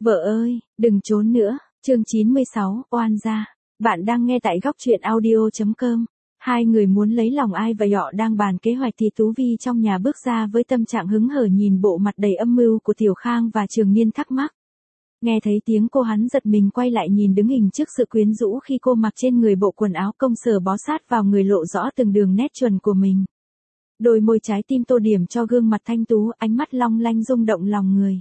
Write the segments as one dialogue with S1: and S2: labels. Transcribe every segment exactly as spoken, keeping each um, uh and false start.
S1: Vợ ơi, đừng trốn nữa, chương chín mươi sáu, oan gia. Bạn đang nghe tại góc truyện audio chấm com. Hai người muốn lấy lòng ai và họ đang bàn kế hoạch thì Tú Vi trong nhà bước ra với tâm trạng hứng hở nhìn bộ mặt đầy âm mưu của Tiểu Khang và Trường Niên thắc mắc. Nghe thấy tiếng cô hắn giật mình quay lại nhìn đứng hình trước sự quyến rũ khi cô mặc trên người bộ quần áo công sở bó sát vào người lộ rõ từng đường nét chuẩn của mình. Đôi môi trái tim tô điểm cho gương mặt thanh tú, ánh mắt long lanh rung động lòng người.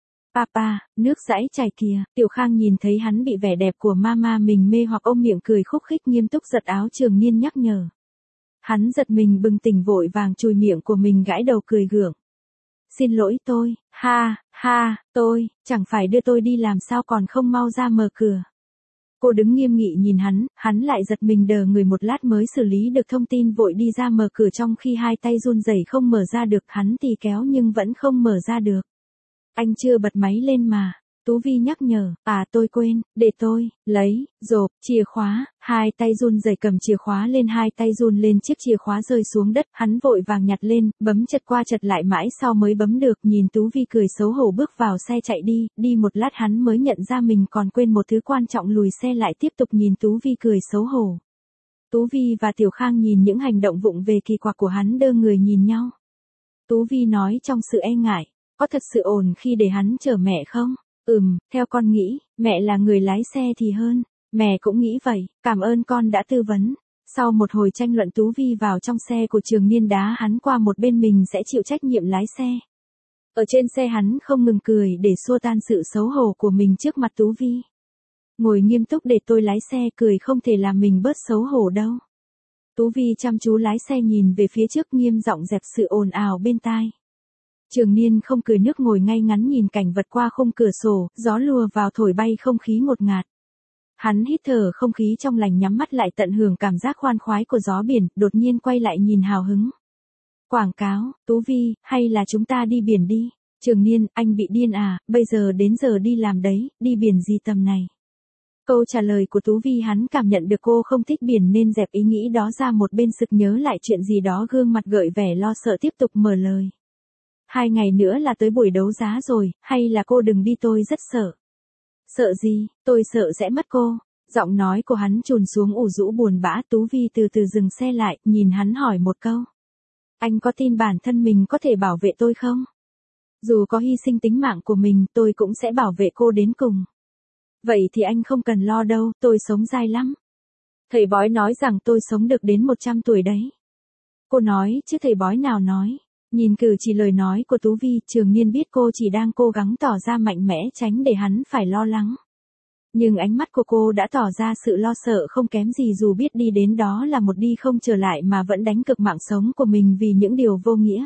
S1: Papa, nước dãi chảy kìa. Tiểu Khang nhìn thấy hắn bị vẻ đẹp của mama mình mê hoặc ôm miệng cười khúc khích nghiêm túc giật áo Trường Niên nhắc nhở. Hắn giật mình bừng tỉnh vội vàng chùi miệng của mình gãi đầu cười gượng. Xin lỗi tôi, ha, ha, tôi, chẳng phải đưa tôi đi làm sao còn không mau ra mở cửa. Cô đứng nghiêm nghị nhìn hắn, hắn lại giật mình đờ người một lát mới xử lý được thông tin vội đi ra mở cửa trong khi hai tay run rẩy không mở ra được, hắn thì kéo nhưng vẫn không mở ra được. Anh chưa bật máy lên mà. Tú Vi nhắc nhở, à tôi quên, để tôi, lấy, rộp, chìa khóa, hai tay run rẩy cầm chìa khóa lên hai tay run lên chiếc chìa khóa rơi xuống đất, hắn vội vàng nhặt lên, bấm chật qua chật lại mãi sau mới bấm được, nhìn Tú Vi cười xấu hổ bước vào xe chạy đi, đi một lát hắn mới nhận ra mình còn quên một thứ quan trọng lùi xe lại tiếp tục nhìn Tú Vi cười xấu hổ. Tú Vi và Tiểu Khang nhìn những hành động vụng về kỳ quặc của hắn đơ người nhìn nhau. Tú Vi nói trong sự e ngại, có thật sự ổn khi để hắn chở mẹ không? Ừm, theo con nghĩ, mẹ là người lái xe thì hơn. Mẹ cũng nghĩ vậy, cảm ơn con đã tư vấn. Sau một hồi tranh luận Tú Vi vào trong xe của Trường Niên đá hắn qua một bên mình sẽ chịu trách nhiệm lái xe. Ở trên xe hắn không ngừng cười để xua tan sự xấu hổ của mình trước mặt Tú Vi. Ngồi nghiêm túc để tôi lái xe, cười không thể làm mình bớt xấu hổ đâu. Tú Vi chăm chú lái xe nhìn về phía trước nghiêm giọng dẹp sự ồn ào bên tai. Trường Niên không cười nước ngồi ngay ngắn nhìn cảnh vật qua khung cửa sổ, gió lùa vào thổi bay không khí ngột ngạt. Hắn hít thở không khí trong lành nhắm mắt lại tận hưởng cảm giác khoan khoái của gió biển, đột nhiên quay lại nhìn hào hứng. Quảng cáo, Tú Vi, hay là chúng ta đi biển đi? Trường Niên, anh bị điên à, bây giờ đến giờ đi làm đấy, đi biển gì tầm này? Câu trả lời của Tú Vi hắn cảm nhận được cô không thích biển nên dẹp ý nghĩ đó ra một bên, sực nhớ lại chuyện gì đó gương mặt gợi vẻ lo sợ tiếp tục mở lời. Hai ngày nữa là tới buổi đấu giá rồi, hay là cô đừng đi tôi rất sợ. Sợ gì, tôi sợ sẽ mất cô. Giọng nói của hắn trùn xuống ủ rũ buồn bã. Tú Vi từ từ dừng xe lại, nhìn hắn hỏi một câu. Anh có tin bản thân mình có thể bảo vệ tôi không? Dù có hy sinh tính mạng của mình, tôi cũng sẽ bảo vệ cô đến cùng. Vậy thì anh không cần lo đâu, tôi sống dai lắm. Thầy bói nói rằng tôi sống được đến một trăm tuổi đấy. Cô nói, chứ thầy bói nào nói. Nhìn cử chỉ lời nói của Tú Vi, Trường Niên biết cô chỉ đang cố gắng tỏ ra mạnh mẽ tránh để hắn phải lo lắng. Nhưng ánh mắt của cô đã tỏ ra sự lo sợ không kém gì, dù biết đi đến đó là một đi không trở lại mà vẫn đánh cược mạng sống của mình vì những điều vô nghĩa.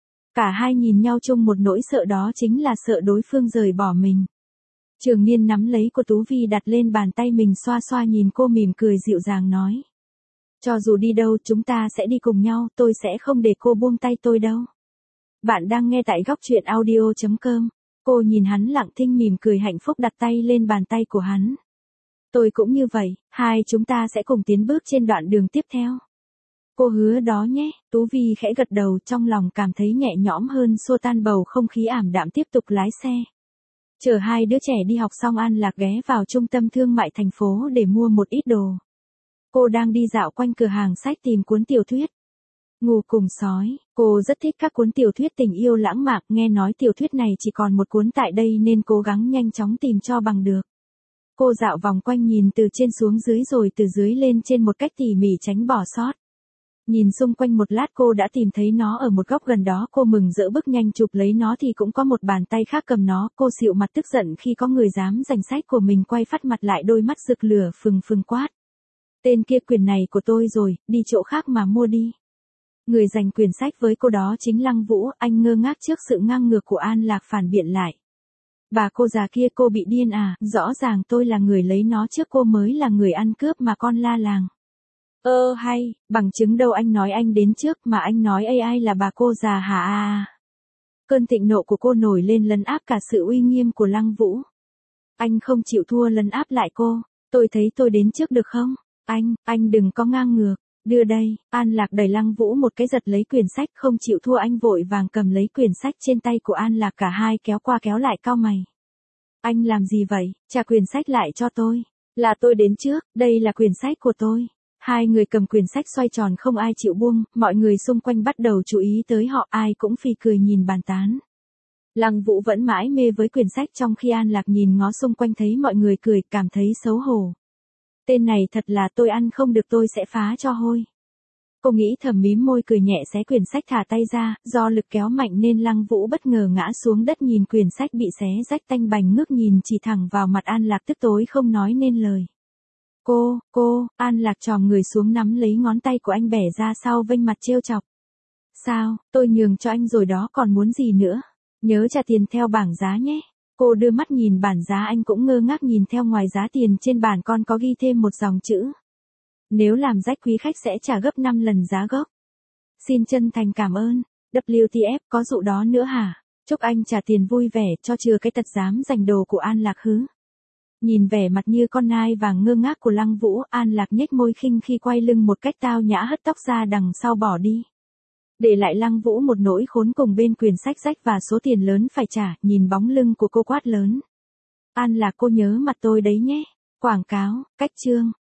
S1: Cả hai nhìn nhau chung một nỗi sợ, đó chính là sợ đối phương rời bỏ mình. Trường Niên nắm lấy của Tú Vi đặt lên bàn tay mình xoa xoa nhìn cô mỉm cười dịu dàng nói. Cho dù đi đâu chúng ta sẽ đi cùng nhau, tôi sẽ không để cô buông tay tôi đâu. Bạn đang nghe tại góc truyện audio chấm com. Cô nhìn hắn lặng thinh mỉm cười hạnh phúc đặt tay lên bàn tay của hắn. Tôi cũng như vậy, hai chúng ta sẽ cùng tiến bước trên đoạn đường tiếp theo. Cô hứa đó nhé. Tú Vi khẽ gật đầu, trong lòng cảm thấy nhẹ nhõm hơn, xua tan bầu không khí ảm đạm tiếp tục lái xe. Chờ hai đứa trẻ đi học xong An Lạc ghé vào trung tâm thương mại thành phố để mua một ít đồ. Cô đang đi dạo quanh cửa hàng sách tìm cuốn tiểu thuyết. Ngủ cùng sói, cô rất thích các cuốn tiểu thuyết tình yêu lãng mạn, nghe nói tiểu thuyết này chỉ còn một cuốn tại đây nên cố gắng nhanh chóng tìm cho bằng được. Cô dạo vòng quanh nhìn từ trên xuống dưới rồi từ dưới lên trên một cách tỉ mỉ tránh bỏ sót. Nhìn xung quanh một lát cô đã tìm thấy nó ở một góc gần đó, cô mừng rỡ bước nhanh chụp lấy nó thì cũng có một bàn tay khác cầm nó, cô xịu mặt tức giận khi có người dám giành sách của mình, quay phát mặt lại đôi mắt rực lửa phừng phừng quát. Tên kia quyền này của tôi rồi, đi chỗ khác mà mua đi. Người giành quyền sách với cô đó chính Lăng Vũ, anh ngơ ngác trước sự ngang ngược của An Lạc phản biện lại. Bà cô già kia, cô bị điên à, rõ ràng tôi là người lấy nó trước cô mới là người ăn cướp mà con la làng. Ơ hay, bằng chứng đâu, anh nói anh đến trước mà anh nói a i là bà cô già hả à. Cơn thịnh nộ của cô nổi lên lấn áp cả sự uy nghiêm của Lăng Vũ. Anh không chịu thua lấn áp lại cô, tôi thấy tôi đến trước được không? Anh, anh đừng có ngang ngược. Đưa đây, An Lạc đẩy Lăng Vũ một cái giật lấy quyển sách, không chịu thua anh vội vàng cầm lấy quyển sách trên tay của An Lạc, cả hai kéo qua kéo lại cau mày. Anh làm gì vậy, trả quyển sách lại cho tôi. Là tôi đến trước, đây là quyển sách của tôi. Hai người cầm quyển sách xoay tròn không ai chịu buông, mọi người xung quanh bắt đầu chú ý tới họ, ai cũng phì cười nhìn bàn tán. Lăng Vũ vẫn mãi mê với quyển sách trong khi An Lạc nhìn ngó xung quanh thấy mọi người cười, cảm thấy xấu hổ. Tên này thật là tôi ăn không được tôi sẽ phá cho hôi. Cô nghĩ thầm mím môi cười nhẹ xé quyển sách thả tay ra, do lực kéo mạnh nên Lăng Vũ bất ngờ ngã xuống đất nhìn quyển sách bị xé rách tanh bành ngước nhìn chỉ thẳng vào mặt An Lạc tức tối không nói nên lời. Cô, cô, An Lạc tròm người xuống nắm lấy ngón tay của anh bẻ ra sau vênh mặt trêu chọc. Sao, tôi nhường cho anh rồi đó còn muốn gì nữa? Nhớ trả tiền theo bảng giá nhé. Cô đưa mắt nhìn bảng giá anh cũng ngơ ngác nhìn theo ngoài giá tiền trên bảng con có ghi thêm một dòng chữ. Nếu làm rách quý khách sẽ trả gấp năm lần giá gốc. Xin chân thành cảm ơn. vê kép tê ép có dụ đó nữa hả? Chúc anh trả tiền vui vẻ cho chừa cái tật dám giành đồ của An Lạc hứ. Nhìn vẻ mặt như con nai vàng ngơ ngác của Lăng Vũ, An Lạc nhếch môi khinh khi quay lưng một cách tao nhã hất tóc ra đằng sau bỏ đi. Để lại Lăng Vũ một nỗi khốn cùng bên quyển sách rách và số tiền lớn phải trả, nhìn bóng lưng của cô quát lớn. An Lạc cô nhớ mặt tôi đấy nhé. Quảng cáo, cách chương.